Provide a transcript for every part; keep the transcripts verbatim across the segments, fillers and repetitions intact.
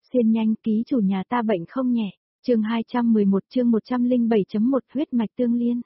Xuyên nhanh, ký chủ nhà ta bệnh không nhẹ. Chương hai trăm mười một, chương một trăm lẻ bảy chấm một huyết mạch tương liên.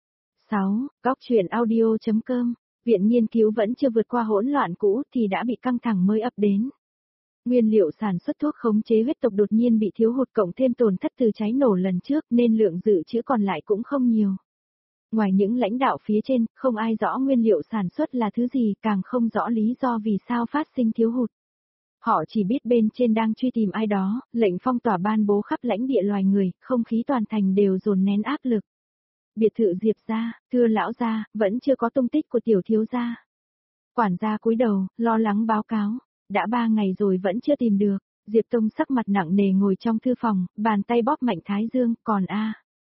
sáu. Góc truyện audio.com. Viện nghiên cứu vẫn chưa vượt qua hỗn loạn cũ thì đã bị căng thẳng mới ập đến. Nguyên liệu sản xuất thuốc khống chế huyết tộc đột nhiên bị thiếu hụt cộng thêm tổn thất từ cháy nổ lần trước nên lượng dự trữ còn lại cũng không nhiều. Ngoài những lãnh đạo phía trên, không ai rõ nguyên liệu sản xuất là thứ gì, càng không rõ lý do vì sao phát sinh thiếu hụt. Họ chỉ biết bên trên đang truy tìm ai đó, lệnh phong tỏa ban bố khắp lãnh địa loài người, không khí toàn thành đều dồn nén áp lực. Biệt thự Diệp gia, thưa lão gia, vẫn chưa có tung tích của tiểu thiếu gia. Quản gia cúi đầu, lo lắng báo cáo, đã ba ngày rồi vẫn chưa tìm được. Diệp Tông sắc mặt nặng nề ngồi trong thư phòng, bàn tay bóp mạnh thái dương, còn a,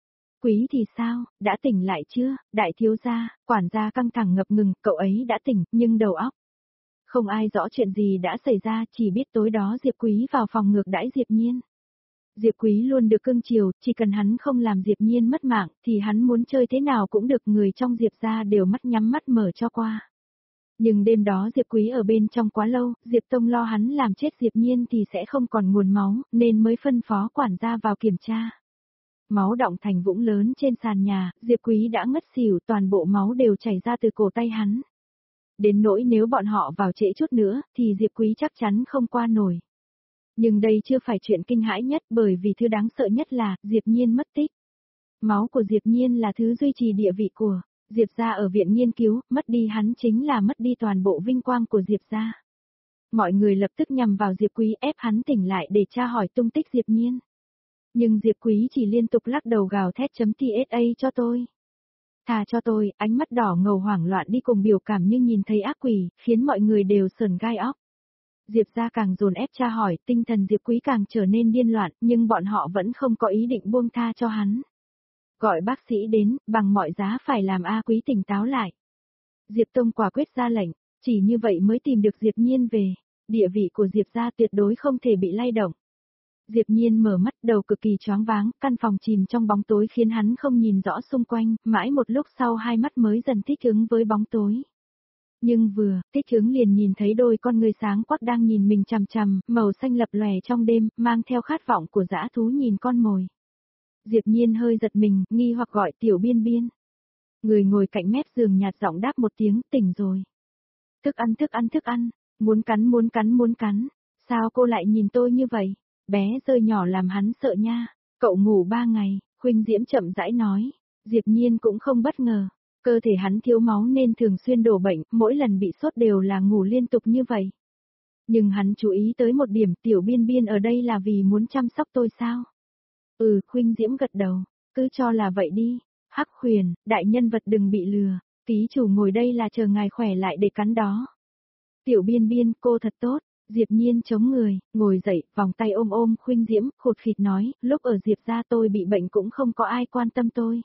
Quý thì sao, đã tỉnh lại chưa, đại thiếu gia? Quản gia căng thẳng ngập ngừng, cậu ấy đã tỉnh, nhưng đầu óc. Không ai rõ chuyện gì đã xảy ra, chỉ biết tối đó Diệp Quý vào phòng ngược đãi Diệp Nhiên. Diệp Quý luôn được cưng chiều, chỉ cần hắn không làm Diệp Nhiên mất mạng, thì hắn muốn chơi thế nào cũng được, người trong Diệp gia đều mắt nhắm mắt mở cho qua. Nhưng đêm đó Diệp Quý ở bên trong quá lâu, Diệp Tông lo hắn làm chết Diệp Nhiên thì sẽ không còn nguồn máu, nên mới phân phó quản gia vào kiểm tra. Máu đọng thành vũng lớn trên sàn nhà, Diệp Quý đã ngất xỉu, toàn bộ máu đều chảy ra từ cổ tay hắn. Đến nỗi nếu bọn họ vào trễ chút nữa, thì Diệp Quý chắc chắn không qua nổi. Nhưng đây chưa phải chuyện kinh hãi nhất, bởi vì thứ đáng sợ nhất là, Diệp Nhiên mất tích. Máu của Diệp Nhiên là thứ duy trì địa vị của Diệp gia ở viện nghiên cứu, mất đi hắn chính là mất đi toàn bộ vinh quang của Diệp gia. Mọi người lập tức nhằm vào Diệp Quý ép hắn tỉnh lại để tra hỏi tung tích Diệp Nhiên. Nhưng Diệp Quý chỉ liên tục lắc đầu gào thét chấm tsa cho tôi. Thà cho tôi, ánh mắt đỏ ngầu hoảng loạn đi cùng biểu cảm như nhìn thấy ác quỷ, khiến mọi người đều sởn gai óc. Diệp gia càng dồn ép tra hỏi, tinh thần Diệp Quý càng trở nên điên loạn, nhưng bọn họ vẫn không có ý định buông tha cho hắn. Gọi bác sĩ đến, bằng mọi giá phải làm A Quý tỉnh táo lại. Diệp Tông quả quyết ra lệnh, chỉ như vậy mới tìm được Diệp Nhiên về, địa vị của Diệp gia tuyệt đối không thể bị lay động. Diệp Nhiên mở mắt, đầu cực kỳ choáng váng, căn phòng chìm trong bóng tối khiến hắn không nhìn rõ xung quanh, mãi một lúc sau hai mắt mới dần thích ứng với bóng tối. Nhưng vừa, thích ứng liền nhìn thấy đôi con người sáng quắc đang nhìn mình chằm chằm, màu xanh lập lòe trong đêm, mang theo khát vọng của dã thú nhìn con mồi. Diệp Nhiên hơi giật mình, nghi hoặc gọi Tiểu Biên Biên. Người ngồi cạnh mép giường nhạt giọng đáp một tiếng, tỉnh rồi. Thức ăn thức ăn thức ăn, muốn cắn muốn cắn muốn cắn, sao cô lại nhìn tôi như vậy? Bé rơi nhỏ làm hắn sợ nha, cậu ngủ ba ngày, Khuynh Diễm chậm rãi nói. Diệp Nhiên cũng không bất ngờ, cơ thể hắn thiếu máu nên thường xuyên đổ bệnh, mỗi lần bị sốt đều là ngủ liên tục như vậy. Nhưng hắn chú ý tới một điểm, Tiểu Biên Biên ở đây là vì muốn chăm sóc tôi sao? Ừ, Khuynh Diễm gật đầu, cứ cho là vậy đi. Hắc Huyền, đại nhân vật đừng bị lừa, ký chủ ngồi đây là chờ ngài khỏe lại để cắn đó. Tiểu Biên Biên, cô thật tốt. Diệp Nhiên chống người, ngồi dậy, vòng tay ôm ôm Khuynh Diễm, khụt khịt nói, lúc ở Diệp gia tôi bị bệnh cũng không có ai quan tâm tôi.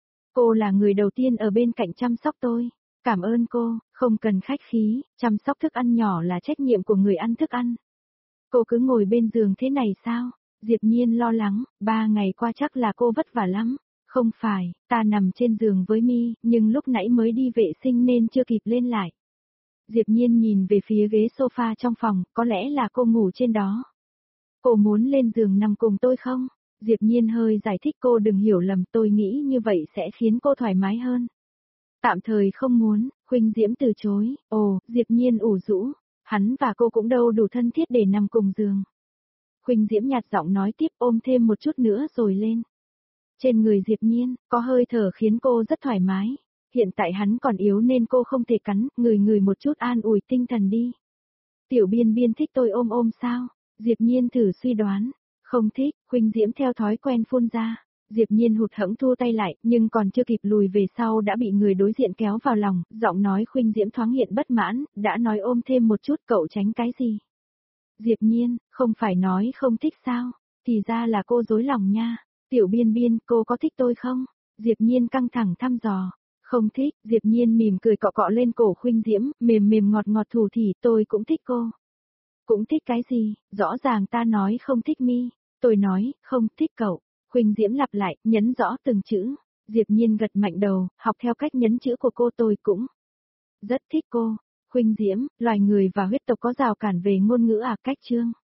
Cô là người đầu tiên ở bên cạnh chăm sóc tôi. Cảm ơn cô, không cần khách khí, chăm sóc thức ăn nhỏ là trách nhiệm của người ăn thức ăn. Cô cứ ngồi bên giường thế này sao? Diệp Nhiên lo lắng, ba ngày qua chắc là cô vất vả lắm. Không phải, ta nằm trên giường với Mi, nhưng lúc nãy mới đi vệ sinh nên chưa kịp lên lại. Diệp Nhiên nhìn về phía ghế sofa trong phòng, có lẽ là cô ngủ trên đó. Cô muốn lên giường nằm cùng tôi không? Diệp Nhiên hơi giải thích, cô đừng hiểu lầm, tôi nghĩ như vậy sẽ khiến cô thoải mái hơn. Tạm thời không muốn, Khuynh Diễm từ chối. Ồ, Diệp Nhiên ủ rũ, hắn và cô cũng đâu đủ thân thiết để nằm cùng giường. Khuynh Diễm nhạt giọng nói tiếp, ôm thêm một chút nữa rồi lên. Trên người Diệp Nhiên, có hơi thở khiến cô rất thoải mái. Hiện tại hắn còn yếu nên cô không thể cắn, người người một chút an ủi tinh thần đi. Tiểu Biên Biên thích tôi ôm ôm sao? Diệp Nhiên thử suy đoán. Không thích, Khuynh Diễm theo thói quen phun ra. Diệp Nhiên hụt hẫng thu tay lại, nhưng còn chưa kịp lùi về sau đã bị người đối diện kéo vào lòng, giọng nói Khuynh Diễm thoáng hiện bất mãn, đã nói ôm thêm một chút, cậu tránh cái gì? Diệp Nhiên, không phải nói không thích sao? Thì ra là cô dối lòng nha. Tiểu Biên Biên, cô có thích tôi không? Diệp Nhiên căng thẳng thăm dò. Không thích, Diệp Nhiên mỉm cười cọ cọ lên cổ Khuynh Diễm, mềm mềm ngọt ngọt thủ thỉ, tôi cũng thích cô. Cũng thích cái gì? Rõ ràng ta nói không thích Mi. Tôi nói, không thích cậu. Khuynh Diễm lặp lại, nhấn rõ từng chữ. Diệp Nhiên gật mạnh đầu, học theo cách nhấn chữ của cô, tôi cũng rất thích cô. Khuynh Diễm, loài người và huyết tộc có rào cản về ngôn ngữ à, cách chương.